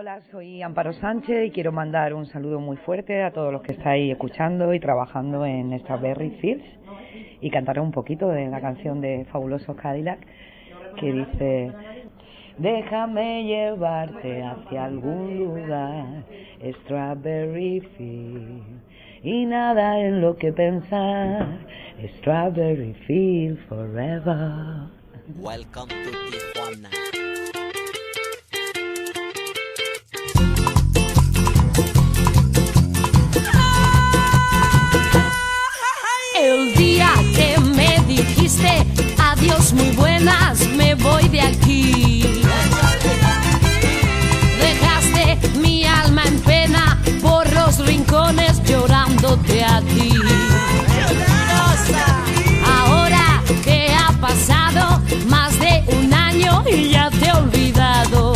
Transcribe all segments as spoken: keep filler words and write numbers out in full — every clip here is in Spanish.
Hola, soy Amparo Sánchez y quiero mandar un saludo muy fuerte a todos los que estáis escuchando y trabajando en Strawberry Fields y cantaré un poquito de la canción de Fabulosos Cadillac que dice: déjame llevarte hacia algún lugar, Strawberry Fields, y nada en lo que pensar, Strawberry Fields forever. Welcome to Tijuana. El día que me dijiste adiós muy buenas, me voy de aquí. Dejaste mi alma en pena por los rincones llorándote a ti. Ahora que ha pasado más de un año y ya te he olvidado.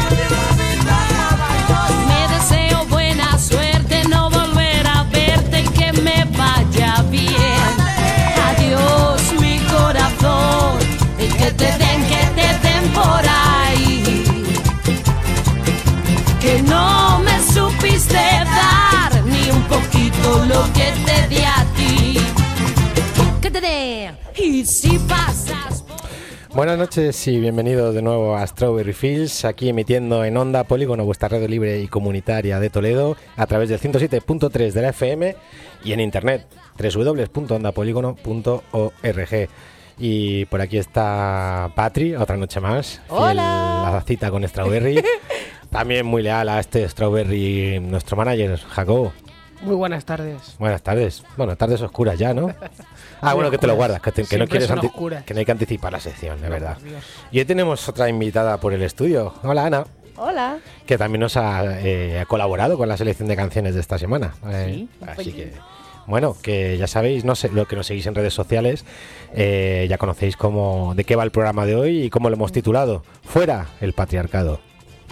Me deseo buena suerte, no volver a verte y que me vaya bien. Adiós mi corazón, y que te den, que te den por ahí. Que no me supiste dar ni un poquito lo que te di a ti. Que te dé, y si pasas por... Buenas noches y bienvenidos de nuevo a Strawberry Fields, aquí emitiendo en Onda Polígono, vuestra radio libre y comunitaria de Toledo, a través del ciento siete punto tres de la F M y en internet, doble u doble u doble u punto onda polígono punto org. Y por aquí está Patri, otra noche más. Hola. Fiel a la cita con Strawberry. También muy leal a este Strawberry, nuestro manager, Jacobo. Muy buenas tardes. Buenas tardes. Bueno, tardes oscuras ya, ¿no? Ah, bueno, que te lo guardas, que, te, que no quieres anti- que no hay que anticipar la sección, de no, verdad. Y hoy tenemos otra invitada por el estudio. Hola, Ana. Hola. Que también nos ha, eh, ha colaborado con la selección de canciones de esta semana. Eh, sí. Así que, bueno, que ya sabéis, no sé, lo que nos seguís en redes sociales, eh, ya conocéis cómo, de qué va el programa de hoy y cómo lo hemos titulado: Fuera el patriarcado.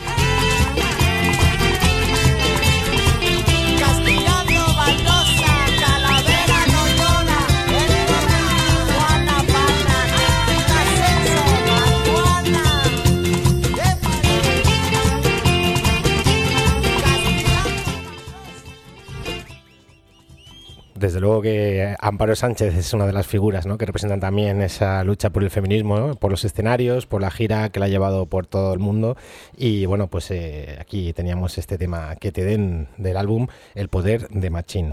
Desde luego que Amparo Sánchez es una de las figuras, ¿no?, que representan también esa lucha por el feminismo, ¿no?, por los escenarios, por la gira que la ha llevado por todo el mundo. Y bueno, pues eh, aquí teníamos este tema que te den del álbum El poder de Machín.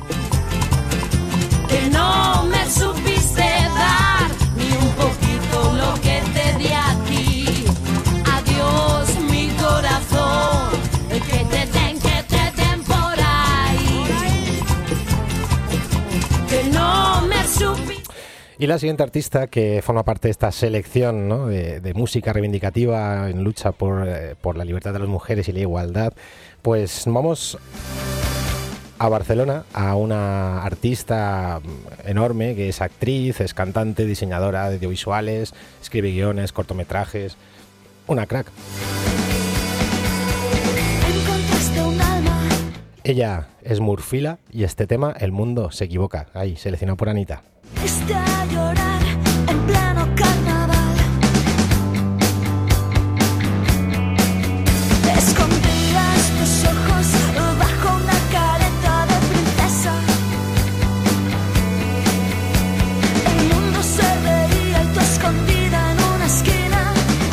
Que no me supiste dar ni un poquito lo que te di a ti. Adiós mi corazón, que te den, que te den por ahí. Que no me supiste. Y la siguiente artista que forma parte de esta selección, ¿no?, de, de música reivindicativa en lucha por, eh, por la libertad de las mujeres y la igualdad, pues vamos a Barcelona, a una artista enorme que es actriz, es cantante, diseñadora de audiovisuales, escribe guiones, cortometrajes, una crack. Ella es Murfila y este tema, El mundo se equivoca, ahí, seleccionado por Anita. Está a llorar en pleno carnaval. Escondías tus ojos bajo una careta de princesa. El mundo se veía y tú escondida en una esquina.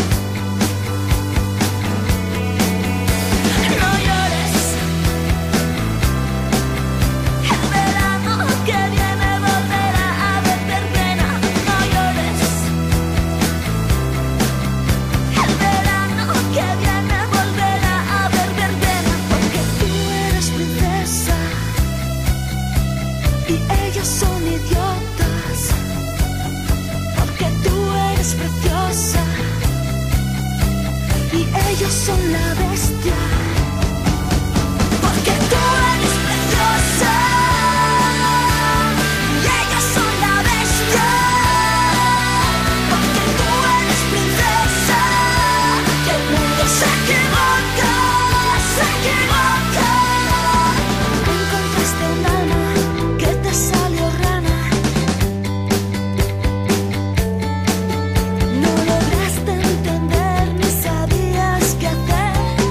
No llores, el verano que viene volverá a beber pena. No llores, el verano que viene volverá a beber pena. Porque tú eres princesa y ellos son idiotas. Porque tú eres preciosa y ellos son la bestia. Porque tú eres preciosa y ellos son la bestia. Porque tú eres princesa, que el mundo se equivoca, se equivoca. Encontraste un alma que te salió rana. No lograste entender ni sabías qué hacer.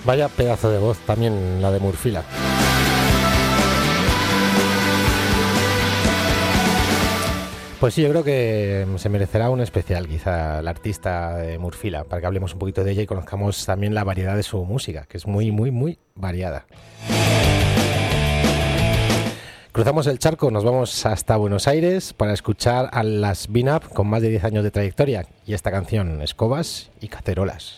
Vaya pedazo de voz también la de Murphila. Pues sí, yo creo que se merecerá un especial, quizá, la artista de Murphila, para que hablemos un poquito de ella y conozcamos también la variedad de su música, que es muy, muy, muy variada. Cruzamos el charco, nos vamos hasta Buenos Aires para escuchar a las Bean Up con más de diez años de trayectoria y esta canción, Escobas y Cacerolas.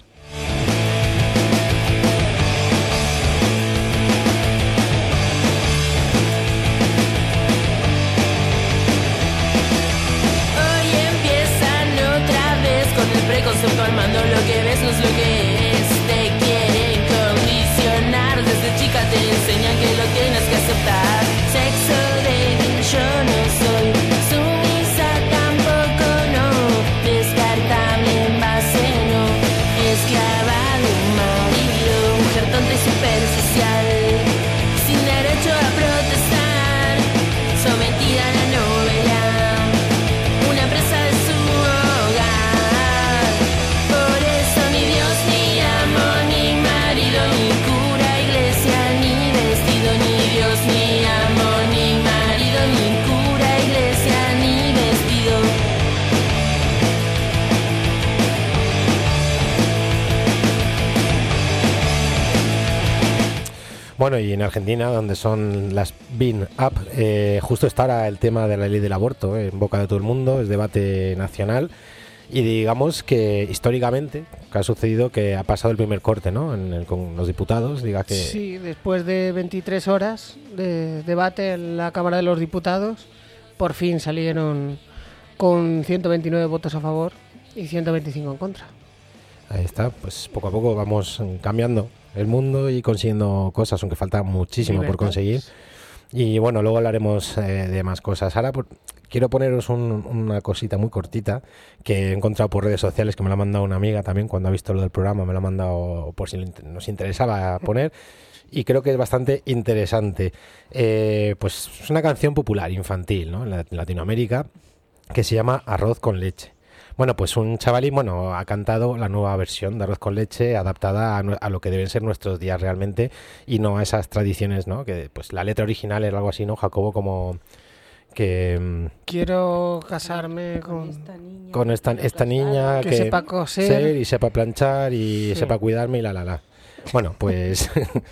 Preconcepto al mando, lo que ves no es lo que es. Te quieren condicionar. Desde chica te enseñan que lo tienes que aceptar. Sexo débil, yo no soy sumisa, tampoco no. Descartable en base, no. Esclava de un marido, mujer tonta y superficial, sin derecho a protestar, sometida a la novela, una presa de su hogar. Por eso ni Dios, ni amor, ni marido, ni cura, iglesia, ni vestido. Ni Dios, ni amor, ni marido, ni cura, iglesia, ni vestido. Bueno, y en Argentina, donde son las Bean Up, eh, justo está ahora el tema de la ley del aborto, eh, en boca de todo el mundo, es debate nacional. Y digamos que históricamente, que ha sucedido que ha pasado el primer corte, ¿no? En el, con los diputados, diga que... Sí, después de veintitrés horas de debate en la Cámara de los Diputados, por fin salieron con ciento veintinueve votos a favor y ciento veinticinco en contra. Ahí está, pues poco a poco vamos cambiando el mundo y consiguiendo cosas, aunque falta muchísimo por conseguir. Y bueno, luego hablaremos eh, de más cosas. Ahora por, quiero poneros un, una cosita muy cortita que he encontrado por redes sociales, que me la ha mandado una amiga también cuando ha visto lo del programa, me la ha mandado por si nos interesaba poner. Y creo que es bastante interesante. Eh, pues es una canción popular, infantil, ¿no? En Latinoamérica, que se llama Arroz con leche. Bueno, pues un chavalín, bueno, ha cantado la nueva versión de Arroz con leche, adaptada a, a lo que deben ser nuestros días realmente, y no a esas tradiciones, ¿no? Que pues la letra original era algo así, ¿no? Jacobo, como que... Quiero casarme con... esta niña, con esta, esta niña que, que sepa coser y sepa planchar y sí. sepa cuidarme y la la la. Bueno, pues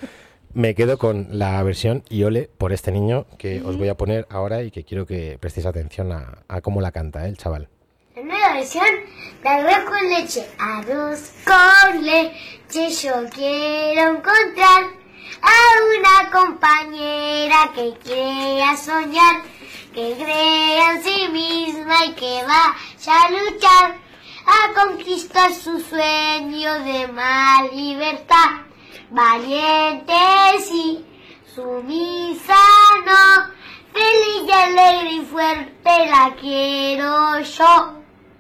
me quedo con la versión y ole por este niño que os voy a poner ahora y que quiero que prestéis atención a, a cómo la canta, ¿eh? El chaval. La nueva versión de arroz con leche. Arroz con leche, yo quiero encontrar a una compañera que quiera soñar, que crea en sí misma y que vaya a luchar a conquistar su sueño de más libertad. Valiente sí, sumisa no, feliz y alegre y fuerte la quiero yo.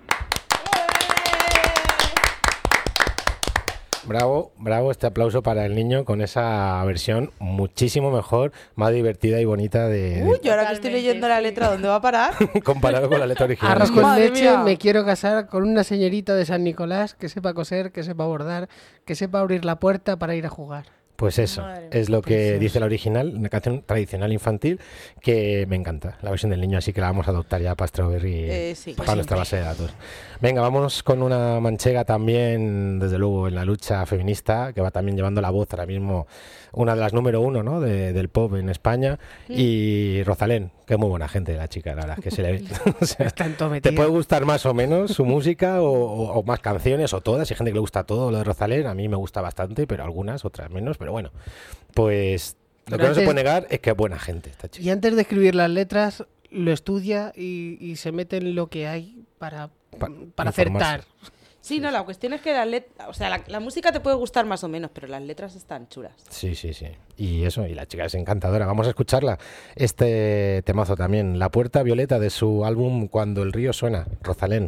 Bravo, bravo este aplauso para el niño con esa versión muchísimo mejor, más divertida y bonita de... Uy, yo ahora que estoy leyendo la letra, ¿dónde va a parar? de comparado con la letra original. Arroz con Madre leche, mía. me quiero casar con una señorita de San Nicolás que sepa coser, que sepa bordar, que sepa abrir la puerta para ir a jugar. Pues eso, Madre es lo que Precioso. dice la original, una canción tradicional infantil que me encanta, la versión del niño, así que la vamos a adoptar ya para Strawberry, Eh, sí. para Pues nuestra siempre. base de datos. Venga, vámonos con una manchega también, desde luego, en la lucha feminista, que va también llevando la voz ahora mismo, una de las número uno, ¿no? de, del pop en España, y Rosalén, que es muy buena gente la chica, la verdad, que se le ve. O sea, Está en todo te metido. puede gustar más o menos su música o, o- o más canciones o todas. Hay gente que le gusta todo lo de Rosalén. A mí me gusta bastante, pero algunas, otras menos. Pero bueno, pues lo Pero que no se antes- puede negar es que es buena gente esta chica. Y antes de escribir las letras, lo estudia y, y se mete en lo que hay para, Pa- para informarse. acertar. Sí, no, la cuestión es que la letra, o sea, la, la música te puede gustar más o menos, pero las letras están chulas. Sí, sí, sí. Y eso, y la chica es encantadora. Vamos a escucharla. Este temazo también, La Puerta Violeta, de su álbum Cuando el río suena, Rosalén.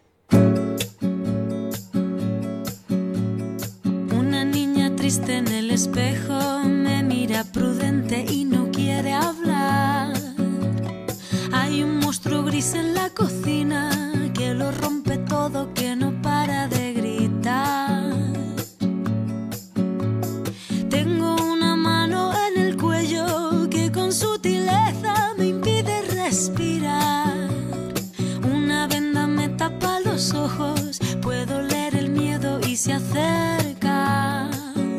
Una niña triste en el espejo me mira prudente y no quiere hablar. Hay un monstruo gris en la cocina que lo rompe todo, que no para de gritar. Tengo una mano en el cuello que con sutileza me impide respirar. Una venda me tapa los ojos, puedo leer el miedo y se acerca.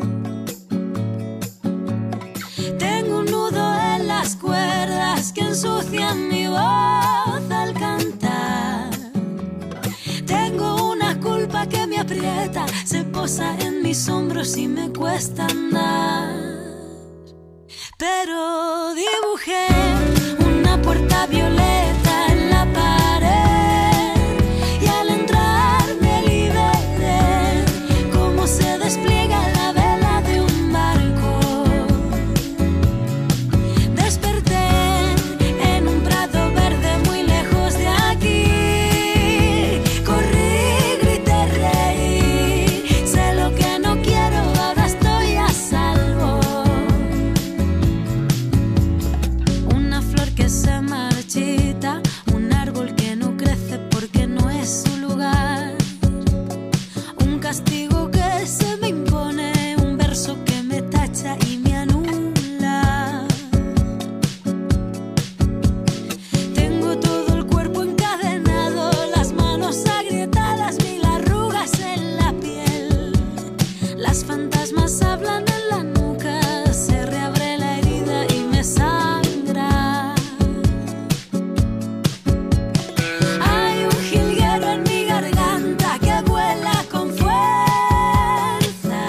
Tengo un nudo en las cuerdas que ensucian mi voz al cantar. Tengo una culpa que me aprieta, se posa en mis hombros y me cuesta andar. Pero dibujé una puerta violeta en la pared y al entrar me liberé, como se despliega la vela de un barco. Desperté en un prado verde muy lejos de aquí. Corrí, grité, reí, sé lo que no quiero, ahora estoy a salvo. Una flor que se marchita, un árbol que no crece porque no es su lugar. Un castigo que se me impone, un verso que me tacha y me anula. Tengo todo el cuerpo encadenado, las manos agrietadas, mil arrugas en la piel. Las fantasmas hablan en la nuca, se reabre la herida y me sangra. Hay un jilguero en mi garganta que vuela con fuerza.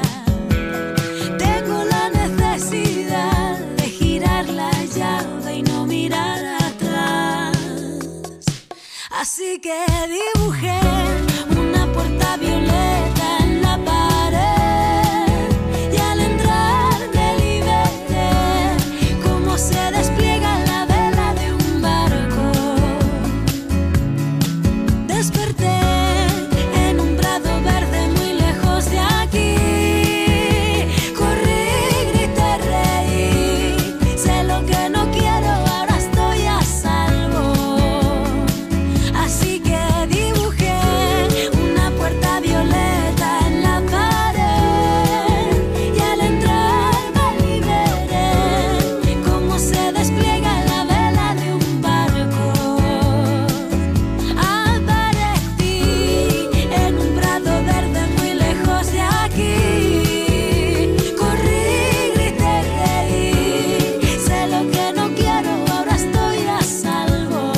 Tengo la necesidad de girar la llave y no mirar atrás. Así que dibujé una puerta violeta en la pared y al entrar me liberé, como se despliega la vela de un barco. Desperté en un prado verde muy lejos de aquí. Corrí, grité, reí, sé lo que no quiero, ahora estoy a salvo. Así que dibujé una puerta violeta en la pared y al entrar me liberé, como se despliega la vela de un barco. Aparecí en un prado verde muy lejos de aquí. Corrí, grité, reí, sé lo que no quiero, ahora estoy a salvo.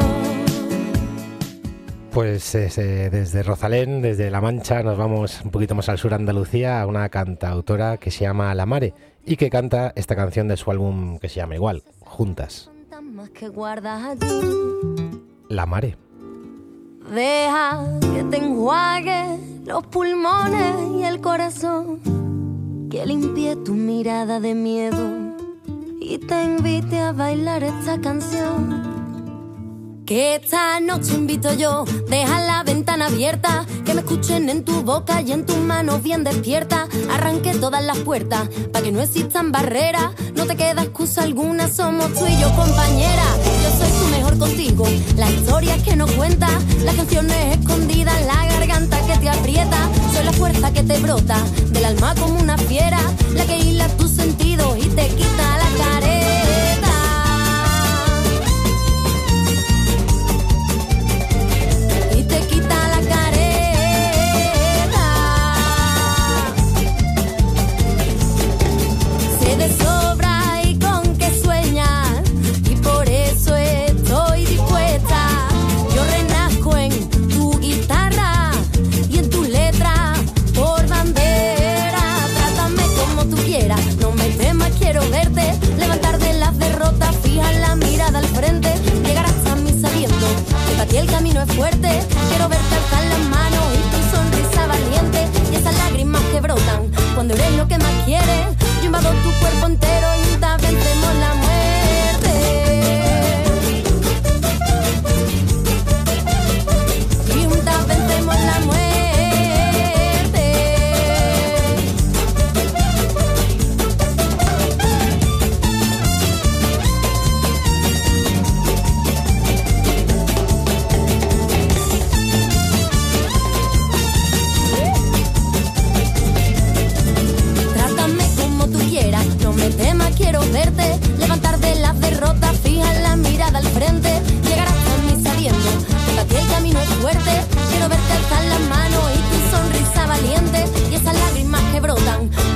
Pues eh, desde Rosalén, desde La Mancha, nos vamos un poquito más al sur, Andalucía, a una cantautora que se llama La Mare y que canta esta canción de su álbum que se llama igual, Juntas. Fantasmas que guardas allí. La Mare. Deja que te enjuague los pulmones y el corazón, que limpie tu mirada de miedo y te invite a bailar esta canción. Que esta noche invito yo, deja la ventana abierta, que me escuchen en tu boca y en tus manos bien despierta. Arranque todas las puertas, para que no existan barreras, no te queda excusa alguna, somos tú y yo compañera. Yo soy tu mejor contigo, las historias que no cuentas, las canciones escondidas en la garganta que te aprieta. Soy la fuerza que te brota del alma como una fiera, la que hila tus sentidos y te quita la careta. Y te quita la careta. Sé de sobra y con que sueñas, y por eso estoy dispuesta. Yo renazco en tu guitarra y en tus letras por bandera.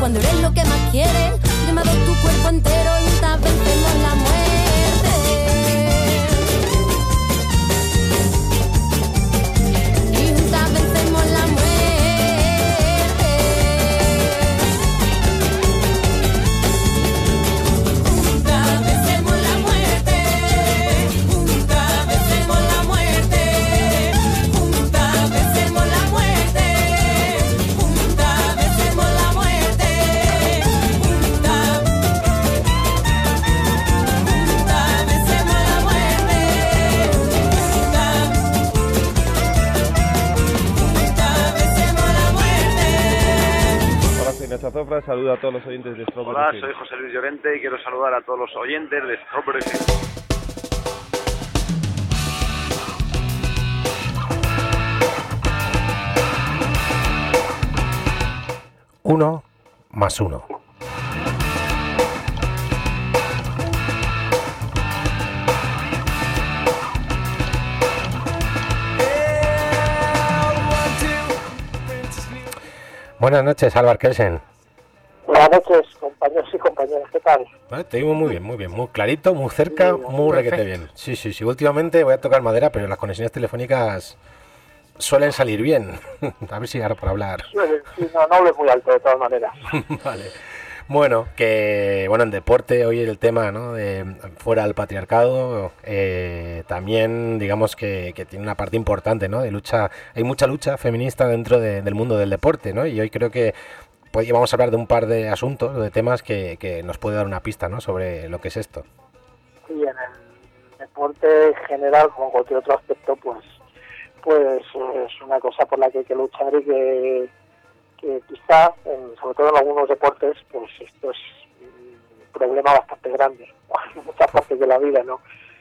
cuando eres lo que más quieres. Yo me doy tu cuerpo entero y juntas vencemos la muerte. Y juntas vencemos la muerte. Zafra, saluda a todos los oyentes de Strawberry Hola, Fields. soy José Luis Llorente y quiero saludar a todos los oyentes de Strawberry Fields. Uno más uno. Buenas noches, Álvaro Kelsen. Buenas noches, compañeros y compañeras, ¿qué tal? Vale, te digo muy bien, muy bien, muy clarito, muy cerca, Sí, muy requete perfecto. bien. Sí, sí, sí, últimamente voy a tocar madera, pero las conexiones telefónicas suelen salir bien. A ver si ahora por hablar. Sí, no, no hables muy alto de todas maneras. Vale. Bueno, que bueno, en deporte hoy el tema, ¿no? De fuera del patriarcado, eh, también digamos que, que tiene una parte importante, ¿no? De lucha, hay mucha lucha feminista dentro de, del mundo del deporte, ¿no? Y hoy creo que pues, vamos a hablar de un par de asuntos, de temas que, que nos puede dar una pista, ¿no? Sobre lo que es esto. Y en el deporte en general, como en cualquier otro aspecto, pues, pues es una cosa por la que hay que luchar y que que quizá, en, sobre todo en algunos deportes, pues esto es un problema bastante grande, en muchas partes de la vida, ¿no?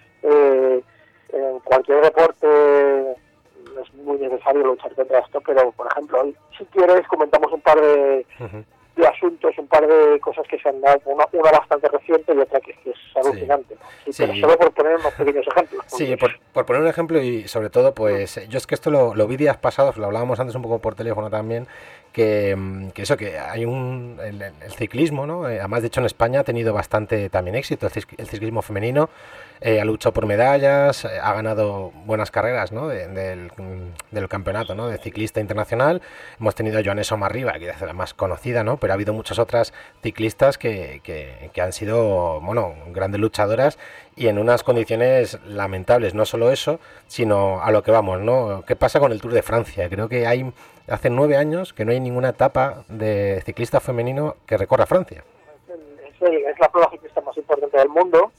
Eh, en cualquier deporte es muy necesario luchar contra esto, pero, por ejemplo, hoy, si quieres, comentamos un par de, Uh-huh. de asuntos, un par de cosas que se han dado, una, una bastante reciente y otra que, que es alucinante, ¿no? Sí, Sí. pero solo por poner unos pequeños ejemplos. Sí, por, por poner un ejemplo y sobre todo, pues yo es que esto lo, lo vi días pasados, lo hablábamos antes un poco por teléfono también, que, mm, que eso, que hay un, el, el ciclismo, ¿no? Eh, además, de hecho, en España ha tenido bastante también éxito, el, cis- el ciclismo femenino, eh, ha luchado por medallas, eh, ha ganado buenas carreras, ¿no? De- del, mm, del campeonato, ¿no? De ciclista internacional. Hemos tenido a Joanes Somarriba, que es la más conocida, ¿no? Pero ha habido muchas otras ciclistas que, que, que han sido, bueno, grandes luchadoras y en unas condiciones lamentables. No solo eso, sino a lo que vamos, ¿no? ¿Qué pasa con el Tour de Francia? Creo que hay hace nueve años que no hay ninguna etapa de ciclista femenino que recorra Francia. Es, el- es la prueba ciclista más importante del mundo.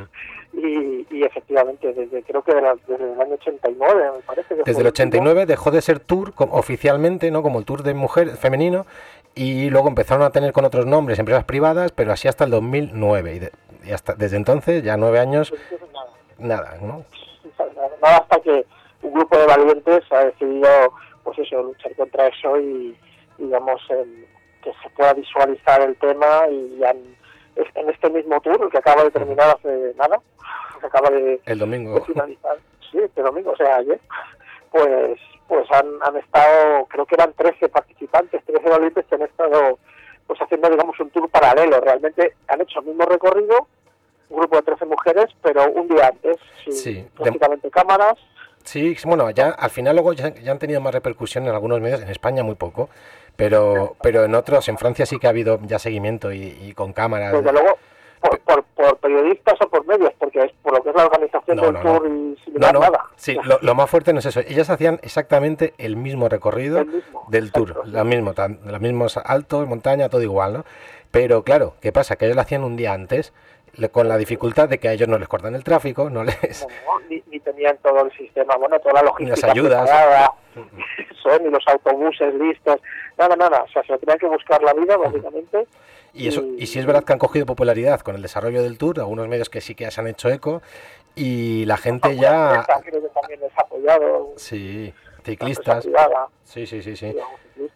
Y, y efectivamente, desde creo que de la- desde el año ochenta y nueve, me parece. Que Desde fue el ochenta y último. nueve dejó de ser Tour com- oficialmente, ¿no? Como el Tour de mujer femenino, y luego empezaron a tener con otros nombres empresas privadas, pero así hasta el dos mil nueve y, de- y hasta desde entonces ya nueve años nada, ¿no? Nada, hasta que un grupo de valientes ha decidido, pues eso, luchar contra eso y, digamos, em, que se pueda visualizar el tema y han, es- en este mismo tour, el que acaba de terminar hace nada, que acaba de, El domingo. de finalizar, sí, este domingo, o sea, ayer, pues pues han, han estado, creo que eran trece participantes, trece valientes que han estado pues haciendo, digamos, un tour paralelo. Realmente han hecho el mismo recorrido, un grupo de trece mujeres, pero un día antes, sin Sí, prácticamente cámaras. Sí, bueno, ya al final luego ya, ya han tenido más repercusión en algunos medios, en España muy poco, pero pero en otros, en Francia sí que ha habido ya seguimiento y, y con cámaras. Desde luego, por, por, por periodistas o por medios, porque es por lo que es la organización No, del no, tour no. y sin No, mirar no, nada. sí, lo, lo más fuerte no es eso. Ellas hacían exactamente el mismo recorrido El mismo, del tour, lo mismo, tan- los mismos altos, montaña, todo igual, ¿no? Pero claro, ¿qué pasa? Que ellos lo hacían un día antes, le- con la dificultad de que a ellos no les cortan el tráfico, no les... No, ni, ni tenían todo el sistema, bueno, toda la logística Ni las ayudas. preparada, eso, ni los autobuses listos, nada, nada, o sea, se lo tenían que buscar la vida, básicamente. Y eso y sí es verdad que han cogido popularidad con el desarrollo del tour, algunos medios que sí que se han hecho eco, y la gente ya... Esta creo que también les ha apoyado, Sí, la ciclistas. empresa privada, Sí, sí, sí, sí. digamos, ciclistas.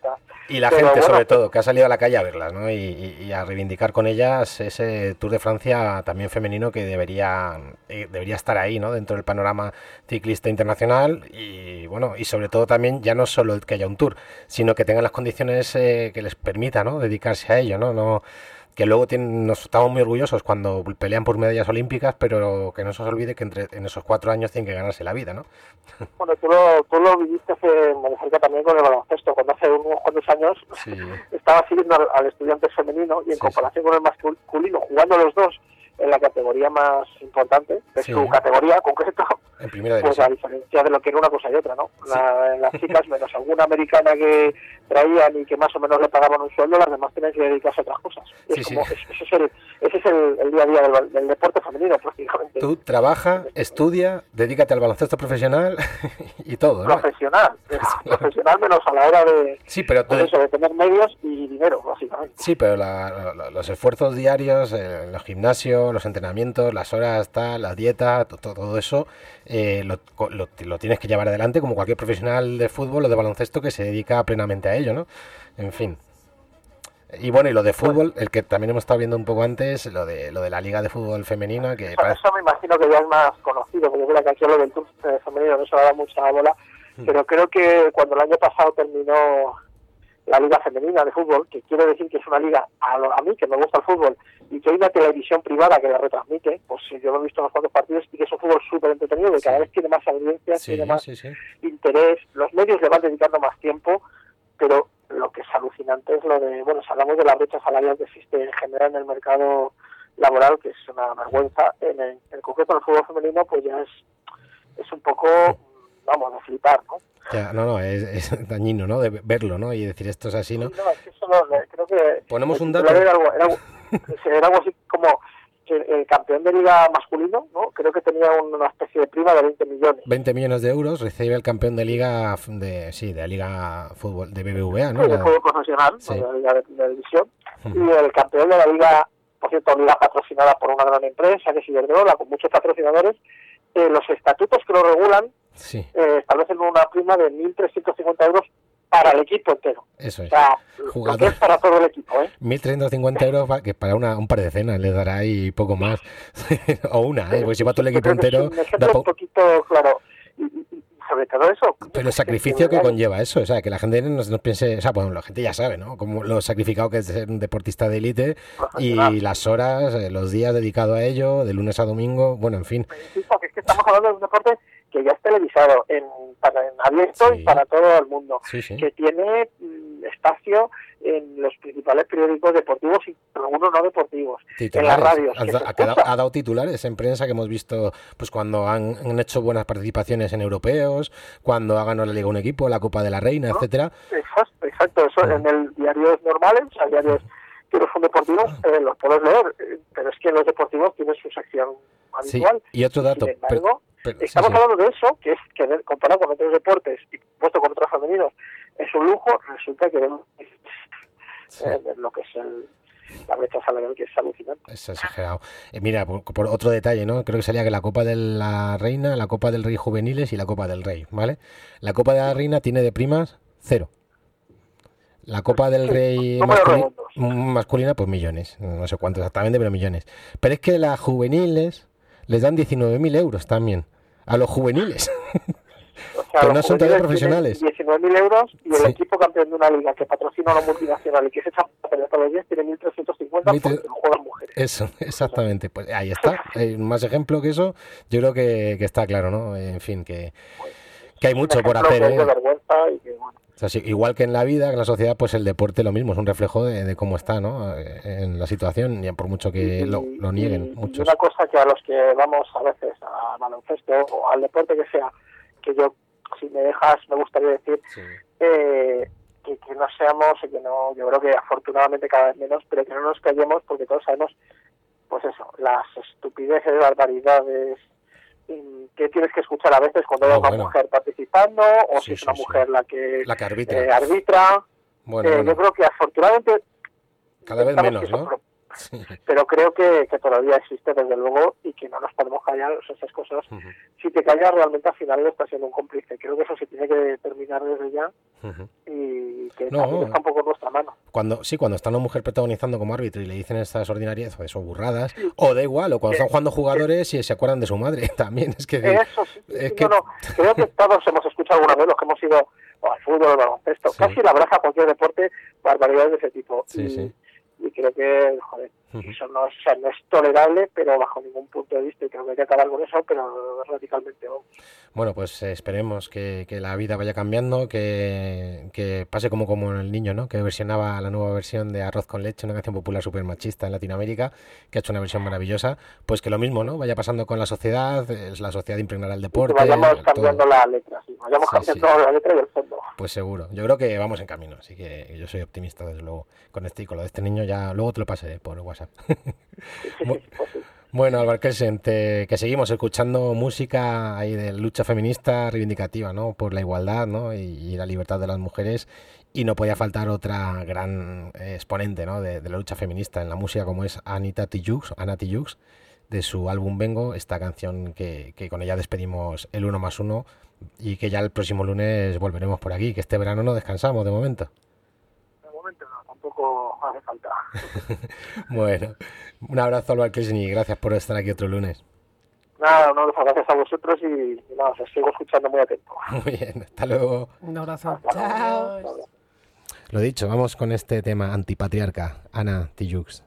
está. Y la Pero gente, bueno, sobre todo, que ha salido a la calle a verlas, ¿no? Y, y- y a reivindicar con ellas ese Tour de Francia también femenino que debería eh, debería estar ahí, ¿no? Dentro del panorama ciclista internacional y, bueno, y sobre todo también ya no solo que haya un Tour, sino que tengan las condiciones eh, que les permita, ¿no? Dedicarse a ello, ¿no? No que luego tienen, nos estamos muy orgullosos cuando pelean por medallas olímpicas, pero que no se os olvide que entre, en esos cuatro años tienen que ganarse la vida, ¿no? Bueno, tú lo, tú lo viviste hace, muy cerca también con el baloncesto, cuando hace unos cuantos años Sí. estaba siguiendo al, al estudiante femenino y en Sí, comparación con el masculino, jugando los dos en la categoría más importante, de Sí. su categoría concreto, En primera pues a división. diferencia de lo que era una cosa y otra, ¿no? La- las chicas, menos alguna americana que traían y que más o menos le pagaban un sueldo, las demás tenían que dedicarse a otras cosas. Y Sí, es sí. como, es- ese es, el, ese es el, el día a día del, del deporte femenino, prácticamente. Tú trabaja, estudia, dedícate al baloncesto profesional y todo, ¿no? Profesional, profesional menos a la hora de, Sí, pero pues eso, de tener medios y dinero, básicamente. Sí, pero la- la- los esfuerzos diarios, eh, los gimnasios, los entrenamientos, las horas, tal, la dieta, to- to- todo eso, eh, lo, co- lo- lo tienes que llevar adelante como cualquier profesional de fútbol o de baloncesto que se dedica plenamente a ello, ¿no? En fin. Y bueno, y lo de fútbol, el que también hemos estado viendo un poco antes, lo de lo de la Liga de Fútbol Femenina, que Eso, parece... eso me imagino que ya es más conocido, porque mira que aquí lo del Tour eh, femenino no se da mucha bola, pero creo que cuando el año pasado terminó la Liga Femenina de Fútbol, que quiero decir que es una liga, a, lo- a mí que me gusta el fútbol, y que hay una televisión privada que la retransmite, pues yo lo he visto en los cuantos partidos, y que es un fútbol súper entretenido, que cada vez tiene más audiencia, Sí, tiene más sí, sí. interés, los medios le van dedicando más tiempo, pero lo que es alucinante es lo de, bueno, si hablamos de la brecha salarial que existe en general en el mercado laboral, que es una vergüenza, en el, en concreto en el fútbol femenino, pues ya es, es un poco, vamos, de flipar, ¿no? Ya, no, no, es, es dañino, ¿no? De verlo, ¿no? Y decir esto es así, ¿no? No, es que eso no, creo que... Ponemos un el dato. titular Era algo, era, algo- era algo así como que el campeón de liga masculino, ¿no? Creo que tenía una especie de prima de veinte millones. veinte millones de euros recibe el campeón de liga f- de sí de la liga fútbol de B B V A, ¿no? Sí, de La- fútbol profesional, Sí. ¿no? de la liga de primera división. Ujú. Y el campeón de la liga, por cierto, liga patrocinada por una gran empresa, que es Iberdrola, con muchos patrocinadores. Eh, los estatutos que lo regulan Sí, eh, establecen una prima de mil trescientos cincuenta euros para el equipo entero. eso O es. sea, lo Jugador. que es para todo el equipo, ¿eh? mil trescientos cincuenta euros pa- que para una, un par de cenas les dará y poco más. O una, ¿eh? Porque si va todo el Yo equipo creo que es entero, un ejemplo da po- un poquito, claro, y, y- y sobre todo eso. pero el sacrificio que conlleva eso, o sea, que la gente no nos piense, o sea, bueno, la gente ya sabe, ¿no? Como lo sacrificado que es ser un deportista de élite y las horas, eh, los días dedicados a ello, de lunes a domingo, bueno, en fin. Insisto que es que estamos hablando de un deporte que ya es televisado, en, para, en abierto Sí. y para todo el mundo, Sí, sí. que tiene mm, espacio en los principales periódicos deportivos y algunos no deportivos, en las Titulares. radios. Ha, que da- se ha quedado- escucha. ha dado titulares en prensa que hemos visto pues cuando han, han hecho buenas participaciones en europeos, cuando ha ganado la Liga un equipo, la Copa de la Reina, etcétera. Exacto, exacto, eso en el diarios normales, o sea, diarios que no son deportivos, eh, los puedes leer, eh, pero es que los deportivos tienen su sección Sí, habitual. y otro dato. Sin embargo, pero- pero- sí, estamos sí. hablando de eso, que es que de- comparado con otros deportes y puesto con otros femeninos, es un lujo, resulta que vemos eh, lo que es el, la brecha salarial, que es alucinante. Es exagerado. Eh, mira, por, por otro detalle, ¿no? Creo que salía que la Copa de la Reina, la Copa del Rey Juveniles y la Copa del Rey, ¿vale? La Copa de la Reina tiene de primas cero. La Copa del Rey números masculi- redondos. masculina, pues millones. No sé cuántos exactamente, pero millones. Pero es que las juveniles les dan diecinueve mil euros también. A los juveniles. O sea, Que los no son todavía juveniles tienen profesionales. diecinueve mil euros y el Sí. equipo campeón de una liga que patrocina a una multinacional y que se echa pelea todos los días tiene mil trescientos cincuenta Mil tre- porque juegan mujeres. Eso, exactamente. Pues ahí está. Hay más ejemplo que eso. Yo creo que, que está claro, ¿no? En fin, que, que hay mucho por Ejemplo hacer, que es de ¿eh? vergüenza y que, bueno, O sea, sí, igual que en la vida, que en la sociedad, pues el deporte lo mismo, es un reflejo de, de cómo está, ¿no? Eh, En la situación, y por mucho que y- lo, lo nieguen y- y muchos. una cosa que a los que vamos a veces a baloncesto o al deporte que sea, que yo, si me dejas, me gustaría decir, eh, que, que no seamos, y que no, yo creo que afortunadamente cada vez menos, pero que no nos callemos porque todos sabemos, pues eso, las estupideces, barbaridades mm, que tienes que escuchar a veces cuando hay Ah, una bueno. mujer participando o Sí, si es sí, una sí. mujer la que La que arbitra. eh, arbitra. Bueno, Eh, bueno. Yo creo que afortunadamente Cada vez estamos menos, que eso, ¿no? pero Sí. Pero creo que, que todavía existe, desde luego, y que no nos podemos callar. O sea, esas cosas, uh-huh. si te callas, realmente al final estás siendo un cómplice. Creo que eso se tiene que terminar desde ya, uh-huh. y que no, también está un poco en nuestra mano. Cuando Sí, cuando está una mujer protagonizando como árbitro y le dicen estas ordinarias o eso, burradas, sí. o da igual, o cuando sí. están jugando jugadores sí. y se acuerdan de su madre, también es que... Eso sí, es sí, que... No, no, creo que todos hemos escuchado alguna vez los que hemos ido o al fútbol o al baloncesto, sí. casi la braja, cualquier deporte, barbaridades de ese tipo. Sí, y, sí. y creo que, joder, uh-huh. eso no es, o sea, no es tolerable, pero bajo ningún punto de vista, y creo que hay que acabar con eso, pero radicalmente vamos. Bueno, pues eh, esperemos que, que la vida vaya cambiando, que, que pase como, como el niño, ¿no? Que versionaba la nueva versión de Arroz con leche, una canción popular súper machista en Latinoamérica, que ha hecho una versión maravillosa. Pues que lo mismo, ¿no? Vaya pasando con la sociedad, es la sociedad impregnará el deporte. Que vayamos cambiando todo. La letra, sí, vayamos sí, cambiando sí. la letra y el fondo. Pues seguro, yo creo que vamos en camino, así que yo soy optimista desde luego con este y con lo de este niño, ya luego te lo pasaré por WhatsApp. Sí, sí, sí, pues sí. Bueno, Álvaro Kelsen, te, que seguimos escuchando música ahí de lucha feminista reivindicativa, ¿no? Por la igualdad, ¿no? Y, y la libertad de las mujeres, y no podía faltar otra gran eh, exponente, ¿no? De, de la lucha feminista en la música, como es Anita Tijoux, Ana Tijoux, de su álbum Vengo, esta canción que, que con ella despedimos el uno más uno, y que ya el próximo lunes volveremos por aquí, que este verano no descansamos de momento. De momento no, tampoco hace falta. Bueno, un abrazo, Álvaro Kelsen, y gracias por estar aquí otro lunes. Nada, no, gracias a vosotros y, y nada, os sigo escuchando muy atento. Muy bien, hasta luego. Un abrazo. Chao. Lo dicho, vamos con este tema antipatriarca, Ana Tijoux.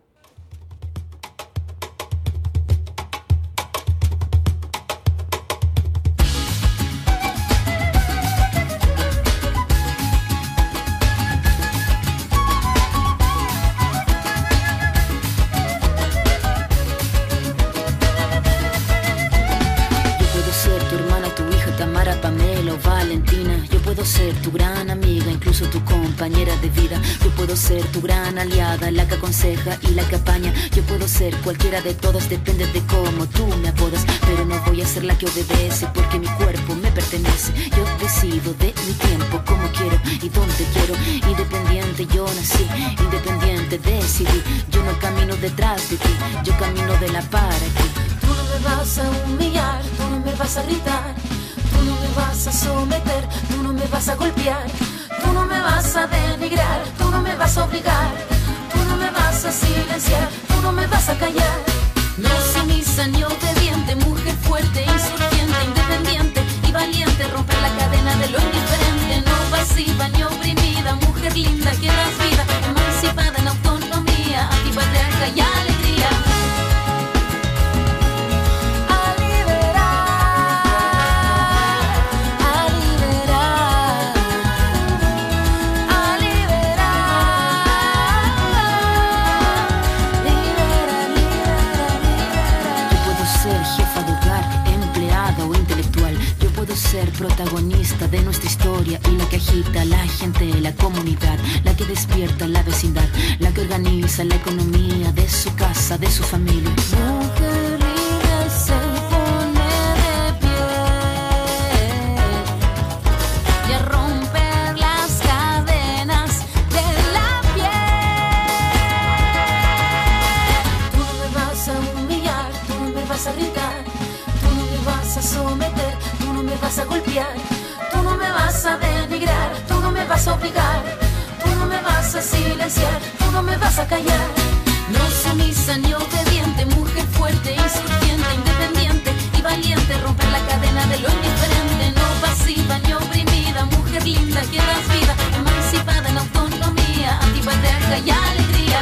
Tu gran amiga, incluso tu compañera de vida. Yo puedo ser tu gran aliada, la que aconseja y la que apaña. Yo puedo ser cualquiera de todas, depende de cómo tú me apodas. Pero no voy a ser la que obedece, porque mi cuerpo me pertenece. Yo decido de mi tiempo, como quiero y donde quiero. Independiente yo nací, independiente decidí. Yo no camino detrás de ti, yo camino de la para aquí. Tú no me vas a humillar, tú no me vas a gritar. Tú no me vas a someter, tú no me vas a golpear, tú no me vas a denigrar, tú no me vas a obligar, tú no me vas a silenciar, tú no me vas a callar. No sumisa ni obediente, mujer fuerte, insurgente, independiente y valiente, romper la cadena de lo indiferente. No pasiva ni oprimida, mujer linda que das vida, emancipada en autonomía, antipatriarca y alegría. Ser protagonista de nuestra historia y la que agita a la gente, la comunidad, la que despierta la vecindad, la que organiza la economía de su casa, de su familia. Mujer libre se pone de pie y a romper las cadenas de la piel. Tú no me vas a humillar, tú no me vas a gritar, tú no me vas a someter, tú no me vas a golpear, tú no me vas a denigrar, tú no me vas a obligar, tú no me vas a silenciar, tú no me vas a callar. No sumisa ni obediente, mujer fuerte, insurgente, independiente y valiente, romper la cadena de lo indiferente. No pasiva ni oprimida, mujer linda que das vida, emancipada en autonomía, antipatriarca y alegría.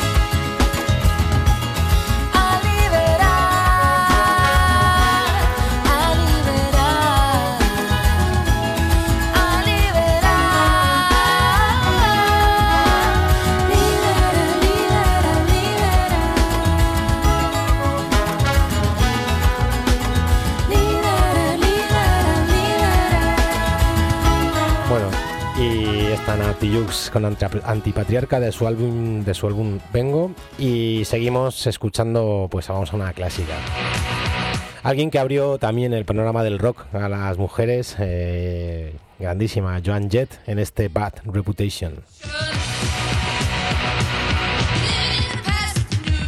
Ana Tijoux con Antipatriarca de su álbum de su álbum Vengo, y seguimos escuchando, pues vamos a una clásica. Alguien que abrió también el panorama del rock a las mujeres, eh, grandísima, Joan Jett, en este Bad Reputation.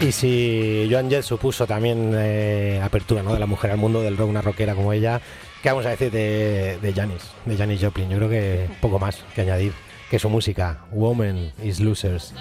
Y si Joan Jett supuso también eh, apertura, ¿no?, de la mujer al mundo del rock, una rockera como ella, ¿qué vamos a decir de, de Janis, de Janis Joplin? Yo creo que poco más que añadir, que su música, Woman is Losers.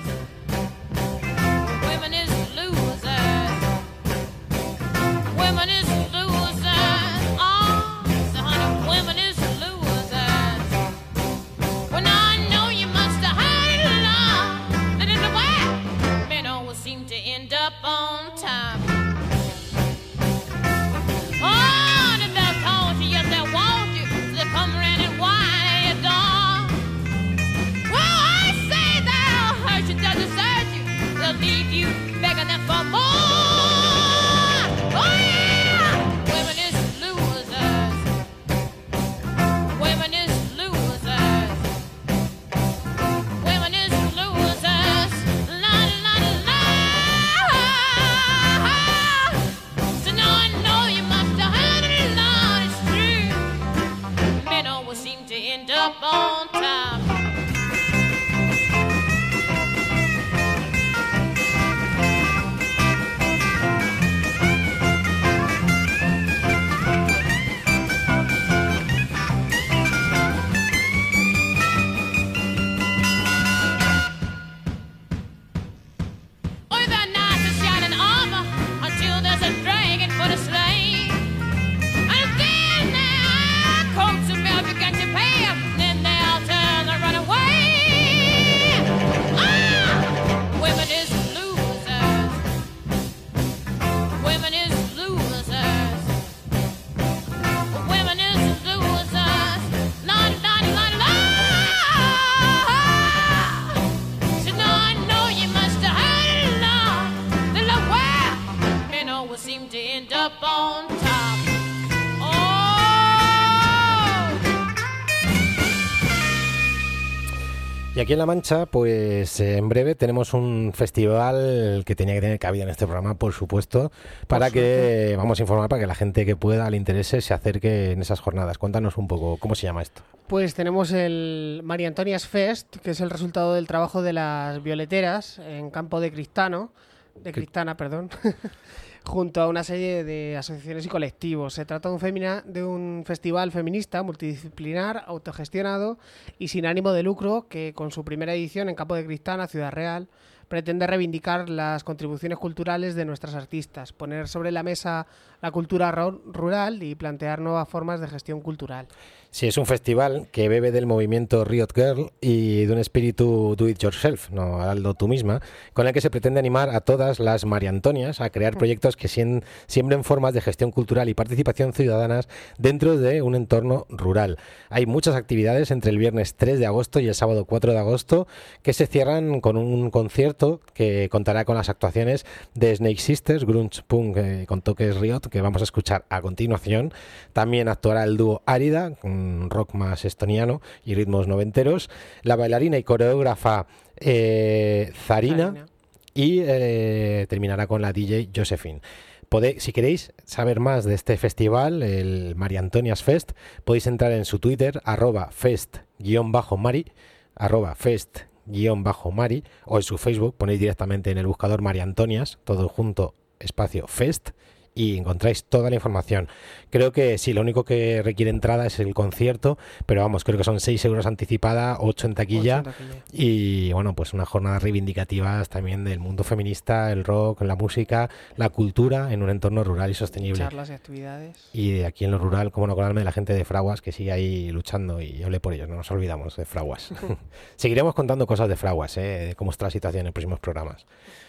Y aquí en La Mancha, pues en breve tenemos un festival que tenía que tener cabida en este programa, por supuesto, para por que, vamos a informar, para que la gente que pueda, le interese, se acerque en esas jornadas. Cuéntanos un poco, ¿cómo se llama esto? Pues tenemos el María Antonias Fest, que es el resultado del trabajo de las violeteras en Campo de Cristano, de Cristana, perdón, junto a una serie de asociaciones y colectivos. Se trata de un, femina, de un festival feminista, multidisciplinar, autogestionado y sin ánimo de lucro, que con su primera edición en Campo de Cristana, Ciudad Real, pretende reivindicar las contribuciones culturales de nuestras artistas, poner sobre la mesa la cultura rural y plantear nuevas formas de gestión cultural. Sí, es un festival que bebe del movimiento Riot Girl y de un espíritu do it yourself, no hazlo tú misma, con el que se pretende animar a todas las mariantonias a crear proyectos que sien, siembren formas de gestión cultural y participación ciudadanas dentro de un entorno rural. Hay muchas actividades entre el viernes tres de agosto y el sábado cuatro de agosto que se cierran con un concierto que contará con las actuaciones de Snake Sisters, grunge punk eh, con toques Riot, que vamos a escuchar a continuación. También actuará el dúo Árida, un rock más estoniano y ritmos noventeros, la bailarina y coreógrafa eh, Zarina, Zarina y eh, terminará con la D J Josephine. Podéis, si queréis saber más de este festival, el María Antonias Fest, podéis entrar en su Twitter, arroba fest-mari, arroba fest-mari, o en su Facebook, ponéis directamente en el buscador María Antonias, todo junto, espacio Fest, y encontráis toda la información. Creo que sí, lo único que requiere entrada es el concierto, pero vamos, creo que son seis euros anticipada, ocho en taquilla, ocho en taquilla. Y bueno, pues unas jornadas reivindicativas también del mundo feminista, el rock, la música, la cultura en un entorno rural y sostenible. Charlas y actividades. Y aquí en lo rural, cómo no acordarme de la gente de Fraguas que sigue ahí luchando, y hablé por ellos, no nos olvidamos de Fraguas. Seguiremos contando cosas de Fraguas, ¿eh? De cómo está la situación en próximos programas.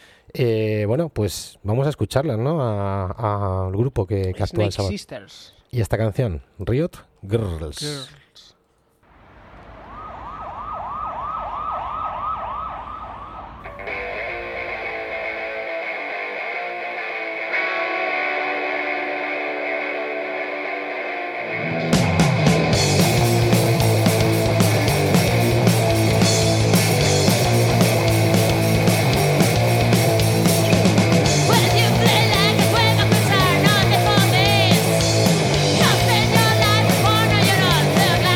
Eh, bueno, pues vamos a escucharlas, ¿no? Al grupo que, que actúa el sábado. Sisters. Y esta canción, Riot Girls. Girls. Your life, corner, you're all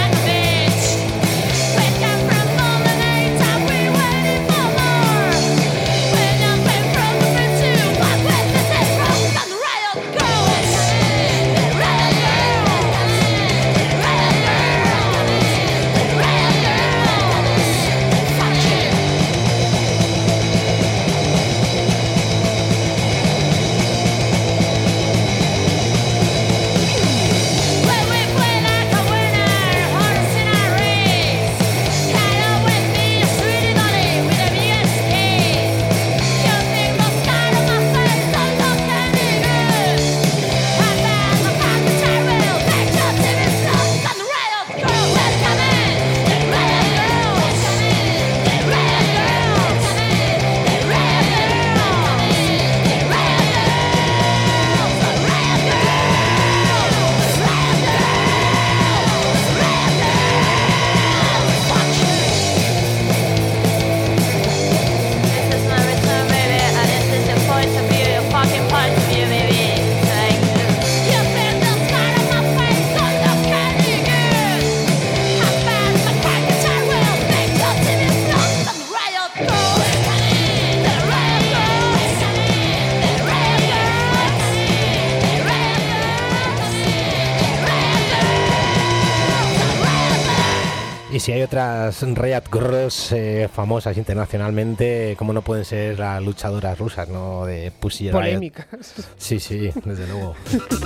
si hay otras Riot Girls eh, famosas internacionalmente, ¿cómo no pueden ser las luchadoras rusas, no? De Pussy Riot. Polémicas. Sí, sí, desde luego.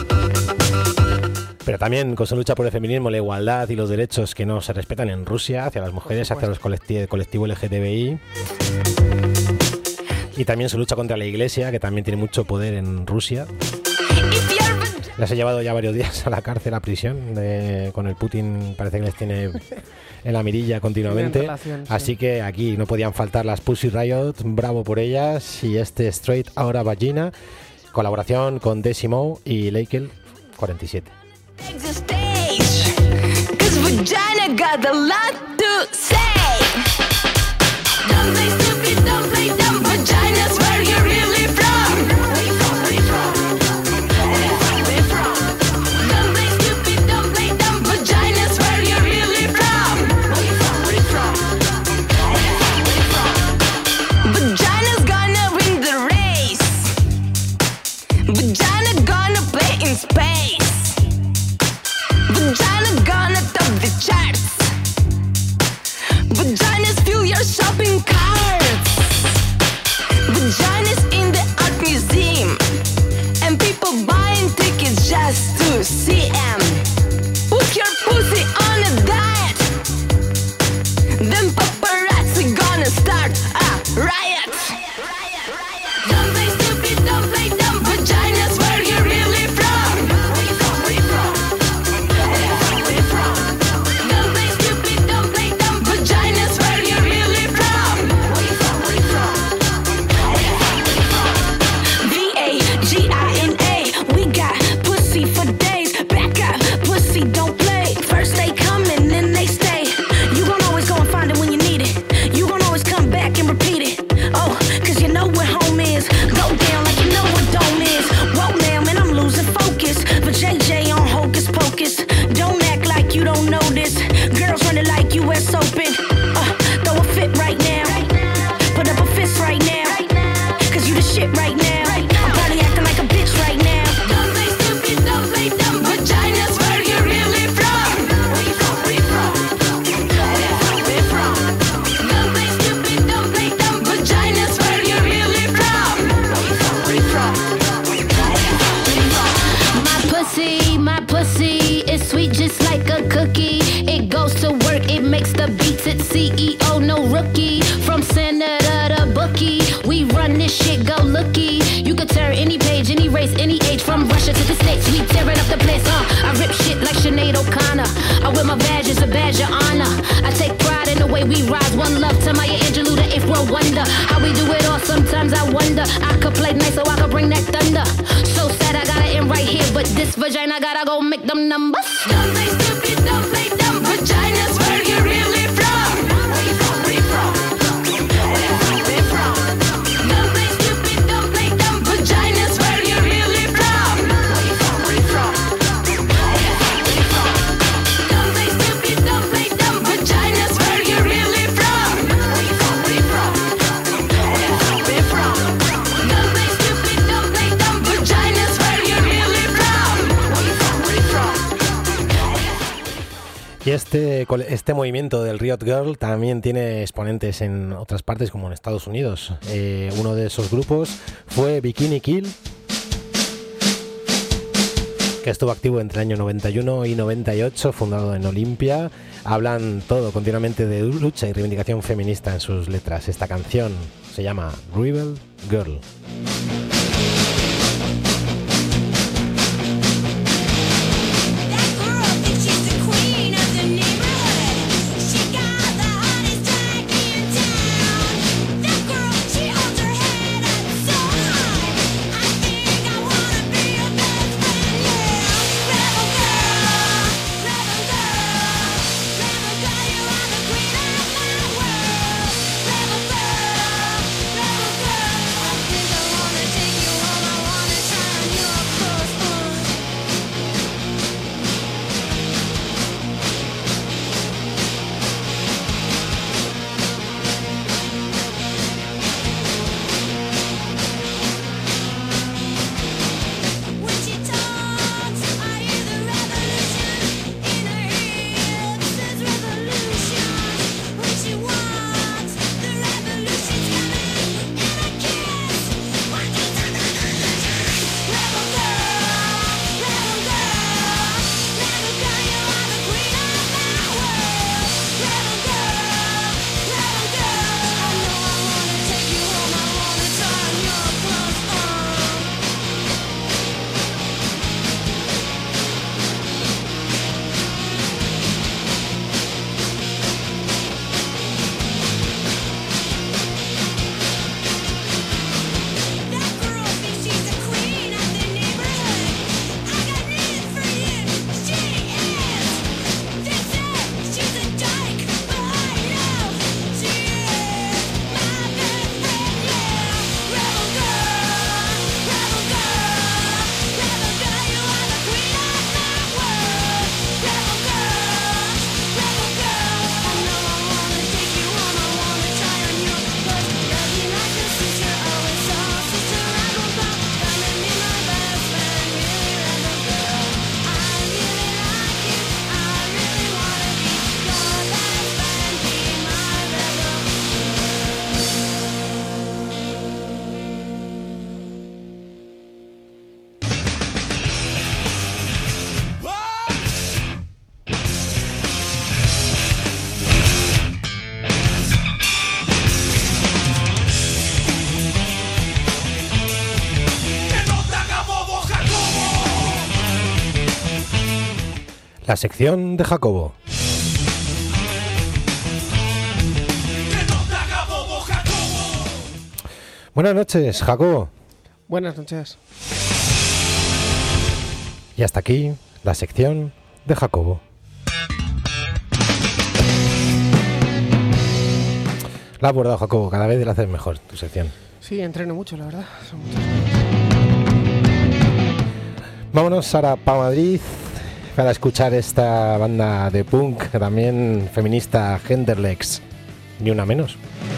Pero también con su lucha por el feminismo, la igualdad y los derechos que no se respetan en Rusia hacia las mujeres, hacia los colectivos colectivo L G T B I. Y también su lucha contra la Iglesia, que también tiene mucho poder en Rusia. Las he llevado ya varios días a la cárcel, a prisión. De, con el Putin parece que les tiene en la mirilla continuamente. Relación, sí. Así que aquí no podían faltar las Pussy Riot, bravo por ellas. Y este Straight Outta Vagina, colaboración con Decimo y Leikel cuarenta y siete. Shopping carts, vaginas in the art museum, and people buying tickets just to see them. Put your pussy on a diet, then paparazzi gonna start a riot. Don't play stupid, don't play dumb, vaginas where you really from. Where you from, where you from? Where you from? Don't play stupid, don't play dumb, vaginas where you really from. Where you from, where you from? V A G I N A, we got pussy for days. Back up, pussy don't play. First they come and then they stay. You gon' always go and find it when you need it. You gon' always come back and repeat it. Oh, cause you know where home is. Go down like you know what dome is. Whoa now, man, I'm losing focus. But J J on Hocus Pocus. Don't act like you don't know this. Girls running like U S Open. Uh, throw a fit right now. Put up a fist right now. Cause you the shit right now. I'm probably acting like a bitch right now. Don't play stupid, don't play dumb. Vaginas where you really from. Where you from, where you from? Where you from, where you from? Don't play stupid, don't play dumb. Vaginas where you really from. Where you from, where you from? My pussy, my pussy is sweet just like a cookie. It goes to work, it makes the beats. It's C E O, no rookie. From senator to bookie, we run this shit, go looky. You could turn any page, any race, any age. From Russia to the States, we tearing up the place. Uh, I rip shit like Sinead O'Connor. I wear my badge as a badge of honor. I take pride in the way we rise. One love to Maya Angelou, the eighth world wonder. How we do it all, sometimes I wonder. I could play nice so I could bring that thunder. So sad I gotta end right here, but this vagina gotta go make them numbers. Don't play stupid, don't play dumb. Vaginas where you really from. Where you from, where you from? Where you from, where you from? Don't play stupid, don't play dumb. Vaginas where you really from. Where you from, where you from? Where you from, where you from? Don't play stupid, don't play dumb. Vaginas where you really from. Where you from, where you from? Where you from, where you from? Don't play stupid, don't play dumb. Vaginas where you really from. Where you from, where you from? Y este, este movimiento del Riot Girl también tiene exponentes en otras partes, como en Estados Unidos. Eh, uno de esos grupos fue Bikini Kill, que estuvo activo entre el año noventa y uno y noventa y ocho, fundado en Olimpia. Hablan todo continuamente de lucha y reivindicación feminista en sus letras. Esta canción se llama Rebel Girl. Rebel girl, rebel girl, La sección de Jacobo. Buenas noches, Jacobo. Buenas noches. Y hasta aquí la sección de Jacobo. La has abordado, Jacobo, cada vez la haces mejor tu sección. Sí, entreno mucho, la verdad. Son muchas... Vámonos ahora para Madrid para escuchar esta banda de punk, también feminista, Genderlex. Ni una menos.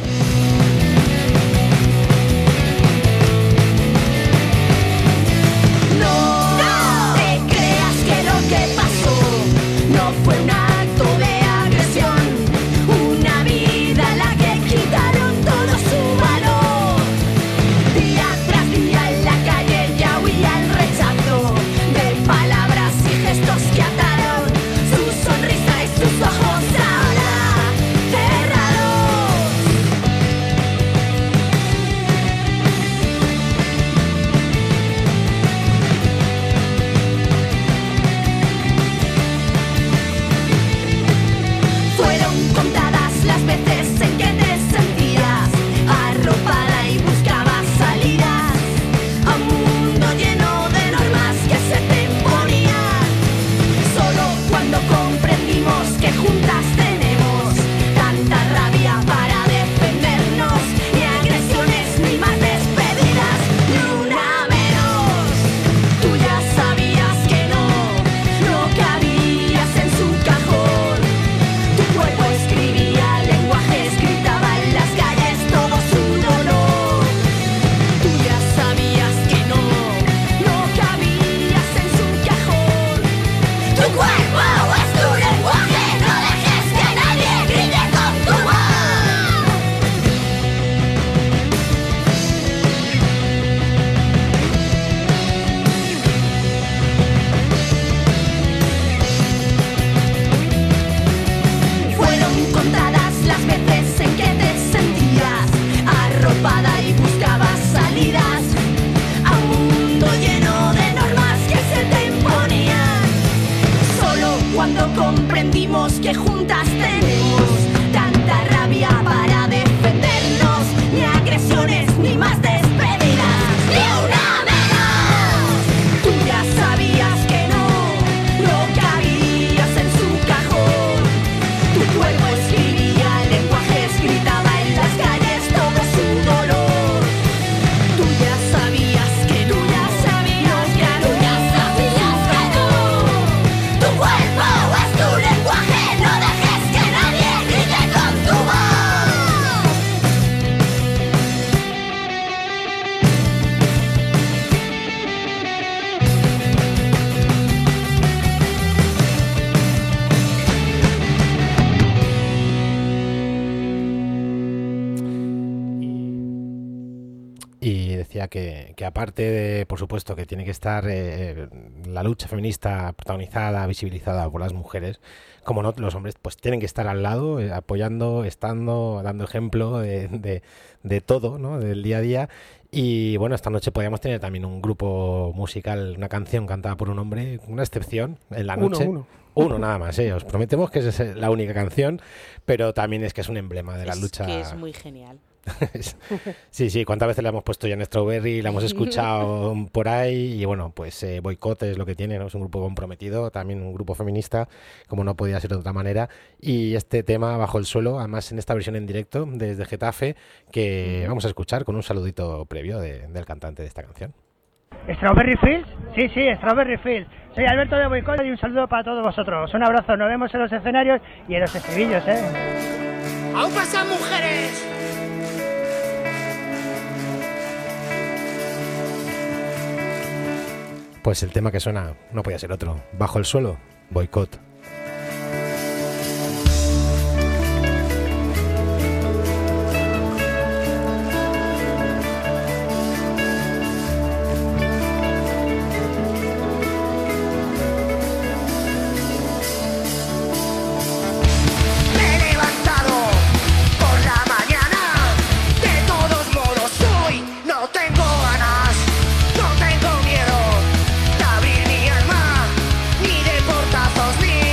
Que, que aparte de, por supuesto, que tiene que estar eh, la lucha feminista protagonizada, visibilizada por las mujeres, como no, los hombres pues tienen que estar al lado, eh, apoyando, estando, dando ejemplo de, de, de todo, ¿no? Del día a día. Y bueno, esta noche podríamos tener también un grupo musical, una canción cantada por un hombre, una excepción en la noche. Uno, uno. Uno nada más, ¿eh? Os prometemos que esa es la única canción, pero también es que es un emblema de la es lucha. Que es muy genial. Sí, sí, cuántas veces la hemos puesto ya en Strawberry, la hemos escuchado por ahí y bueno, pues eh, Boicot es lo que tiene, ¿no? Es un grupo comprometido, también un grupo feminista, como no podía ser de otra manera, y este tema Bajo el suelo, además en esta versión en directo desde Getafe, que vamos a escuchar con un saludito previo de, del cantante de esta canción. ¿Strawberry Fields? Sí, sí, Strawberry Fields. Soy Alberto de Boicot y un saludo para todos vosotros. Un abrazo, nos vemos en los escenarios y en los estribillos, ¿eh? ¡Aún pasan mujeres! Pues el tema que suena no podía ser otro. Bajo el suelo, Boicot. Ni de portazos ni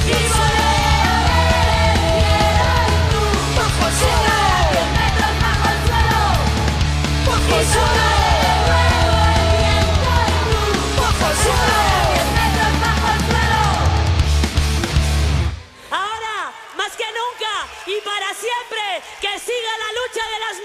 Ahora, más que nunca y para siempre, que siga la lucha de las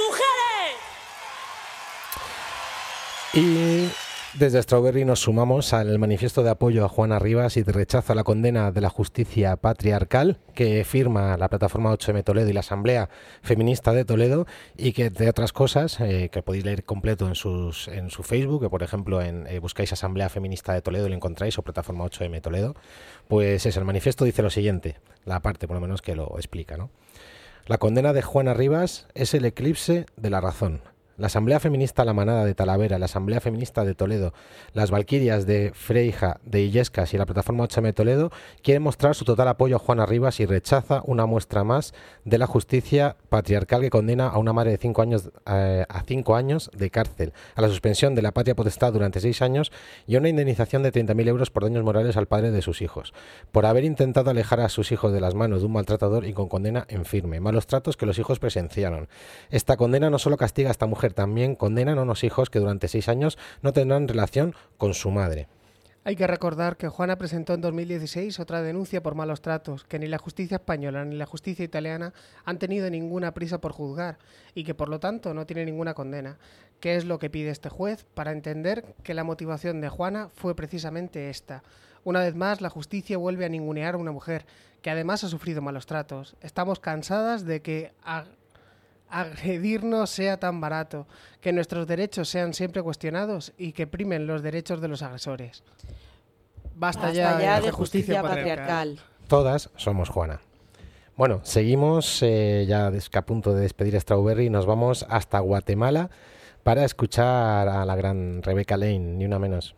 mujeres. Y desde Strawberry nos sumamos al manifiesto de apoyo a Juana Rivas y de rechazo a la condena de la justicia patriarcal que firma la plataforma ocho eme Toledo y la Asamblea Feminista de Toledo, y que, entre otras cosas, eh, que podéis leer completo en, sus, en su Facebook, que por ejemplo en, eh, buscáis Asamblea Feminista de Toledo y lo encontráis, o plataforma ocho eme Toledo. Pues eso, el manifiesto dice lo siguiente, la parte por lo menos que lo explica, ¿no? La condena de Juana Rivas es el eclipse de la razón. La Asamblea Feminista La Manada de Talavera, la Asamblea Feminista de Toledo, las Valquirias de Freija, de Illescas y la Plataforma ocho eme Toledo quieren mostrar su total apoyo a Juana Rivas y rechaza una muestra más de la justicia patriarcal que condena a una madre de cinco años eh, a cinco años de cárcel, a la suspensión de la patria potestad durante seis años y a una indemnización de treinta mil euros por daños morales al padre de sus hijos, por haber intentado alejar a sus hijos de las manos de un maltratador y con condena en firme, malos tratos que los hijos presenciaron. Esta condena no solo castiga a esta mujer, también condenan a unos hijos que durante seis años no tendrán relación con su madre. Hay que recordar que Juana presentó en dos mil dieciséis otra denuncia por malos tratos, que ni la justicia española ni la justicia italiana han tenido ninguna prisa por juzgar y que por lo tanto no tiene ninguna condena. ¿Qué es lo que pide este juez para entender que la motivación de Juana fue precisamente esta? Una vez más, la justicia vuelve a ningunear a una mujer que además ha sufrido malos tratos. Estamos cansadas de que a agredirnos sea tan barato, que nuestros derechos sean siempre cuestionados y que primen los derechos de los agresores. Basta, Basta ya, ya de, de justicia, justicia patriarcal. patriarcal. Todas somos Juana. Bueno, seguimos eh, ya a punto de despedir a Strawberry y nos vamos hasta Guatemala para escuchar a la gran Rebecca Lane, ni una menos.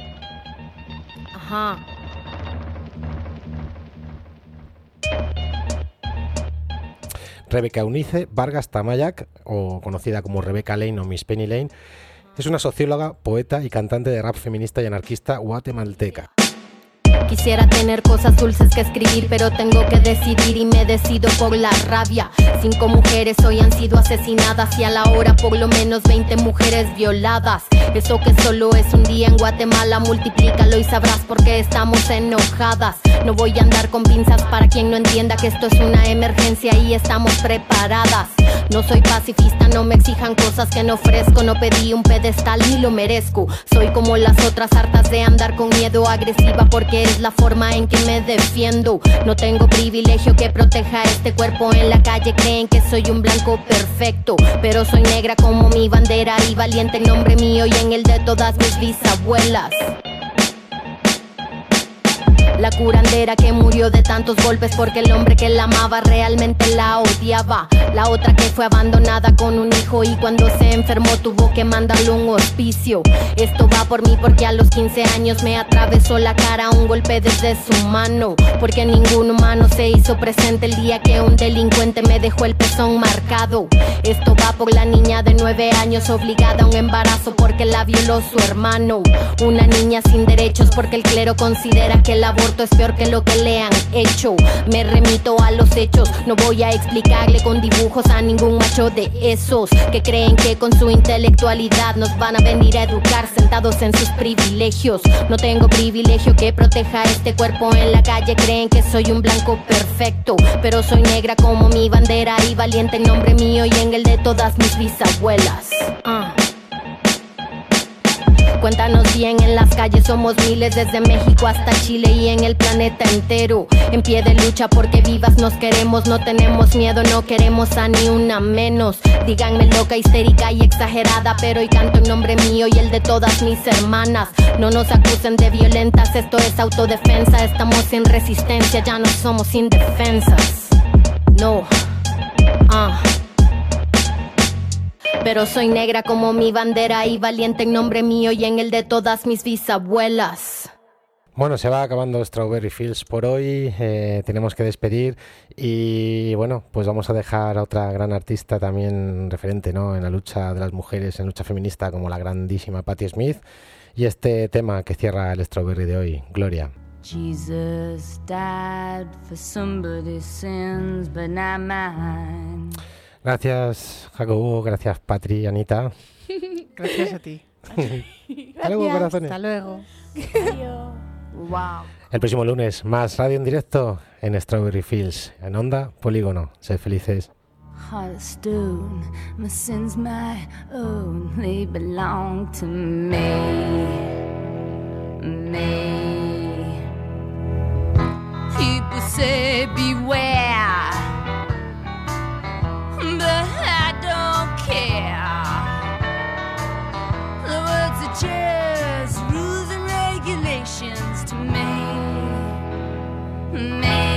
Ajá. Rebeca Eunice Vargas Tamayac, o conocida como Rebecca Lane o Miss Penny Lane, es una socióloga, poeta y cantante de rap feminista y anarquista guatemalteca. Quisiera tener cosas dulces que escribir, pero tengo que decidir y me decido por la rabia. Cinco mujeres hoy han sido asesinadas y a la hora por lo menos veinte mujeres violadas. Eso que solo es un día en Guatemala, multiplícalo y sabrás por qué estamos enojadas. No voy a andar con pinzas para quien no entienda que esto es una emergencia y estamos preparadas. No soy pacifista, no me exijan cosas que no ofrezco. No pedí un pedestal ni lo merezco. Soy como las otras, hartas de andar con miedo, agresiva porque es la forma en que me defiendo. No tengo privilegio que proteja este cuerpo. En la calle creen que soy un blanco perfecto, pero soy negra como mi bandera y valiente en nombre mío y en el de todas mis bisabuelas. La curandera que murió de tantos golpes porque el hombre que la amaba realmente la odiaba. La otra que fue abandonada con un hijo y cuando se enfermó tuvo que mandarle un hospicio. Esto va por mí porque a los quince años me atravesó la cara un golpe desde su mano. Porque ningún humano se hizo presente el día que un delincuente me dejó el pezón marcado. Esto va por la niña de nueve años obligada a un embarazo porque la violó su hermano. Una niña sin derechos porque el clero considera que el aborto es peor que lo que le han hecho. Me remito a los hechos, no voy a explicarle con dibujos a ningún macho de esos que creen que con su intelectualidad nos van a venir a educar sentados en sus privilegios. No tengo privilegio que proteja este cuerpo. En la calle creen que soy un blanco perfecto, pero soy negra como mi bandera y valiente en nombre mío y en el de todas mis bisabuelas. uh. Cuéntanos bien, en las calles somos miles, desde México hasta Chile y en el planeta entero. En pie de lucha porque vivas nos queremos, no tenemos miedo, no queremos a ni una menos. Díganme loca, histérica y exagerada, pero hoy canto en nombre mío y el de todas mis hermanas. No nos acusen de violentas, esto es autodefensa. Estamos sin resistencia, ya no somos indefensas. No, ah uh. Pero soy negra como mi bandera y valiente en nombre mío y en el de todas mis bisabuelas. Bueno, se va acabando Strawberry Fields por hoy, eh, tenemos que despedir y bueno, pues vamos a dejar a otra gran artista también referente, ¿no?, en la lucha de las mujeres, en lucha feminista, como la grandísima Patti Smith, y este tema que cierra el Strawberry de hoy, Gloria. Jesus died for somebody's sins, but not mine. Gracias, Jacobo. Gracias, Patri, Anita. Gracias a ti. Hasta luego, corazones. Hasta luego. Wow. El próximo lunes, más radio en directo en Strawberry Fields, en Onda Polígono. Sed felices. Heart of stone, my sins my own, they belong to me, me. People say beware, but I don't care. The words are just rules and regulations to me, me.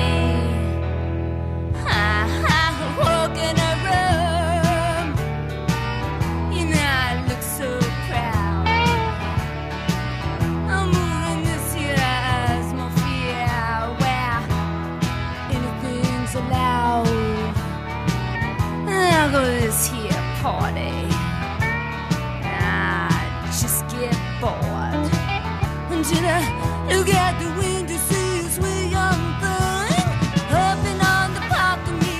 Walk in a room, you know I look so proud. I'm moving this year as my fear, where anything's allowed. I'll go to this here party, I just get bored until I look out the window, see a sweet young thing hopping on the parking meter.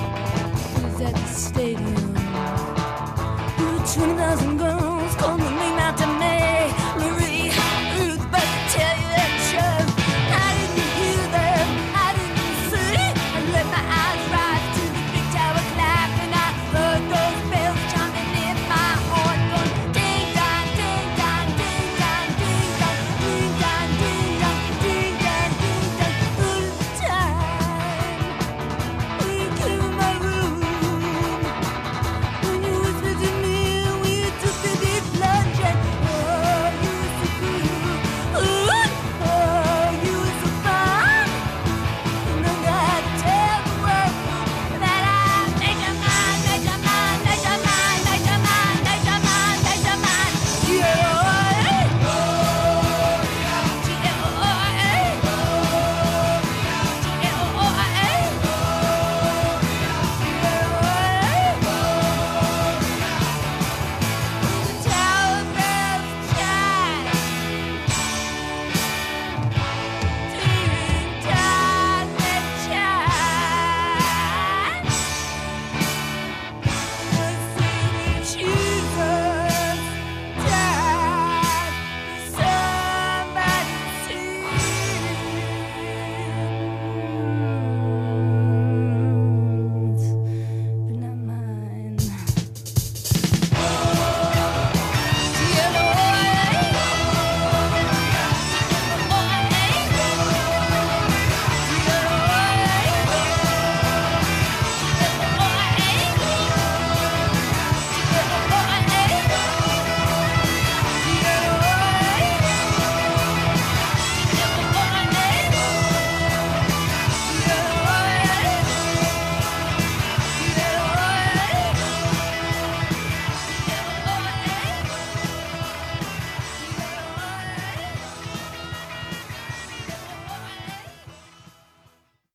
twenty thousand girls come to me.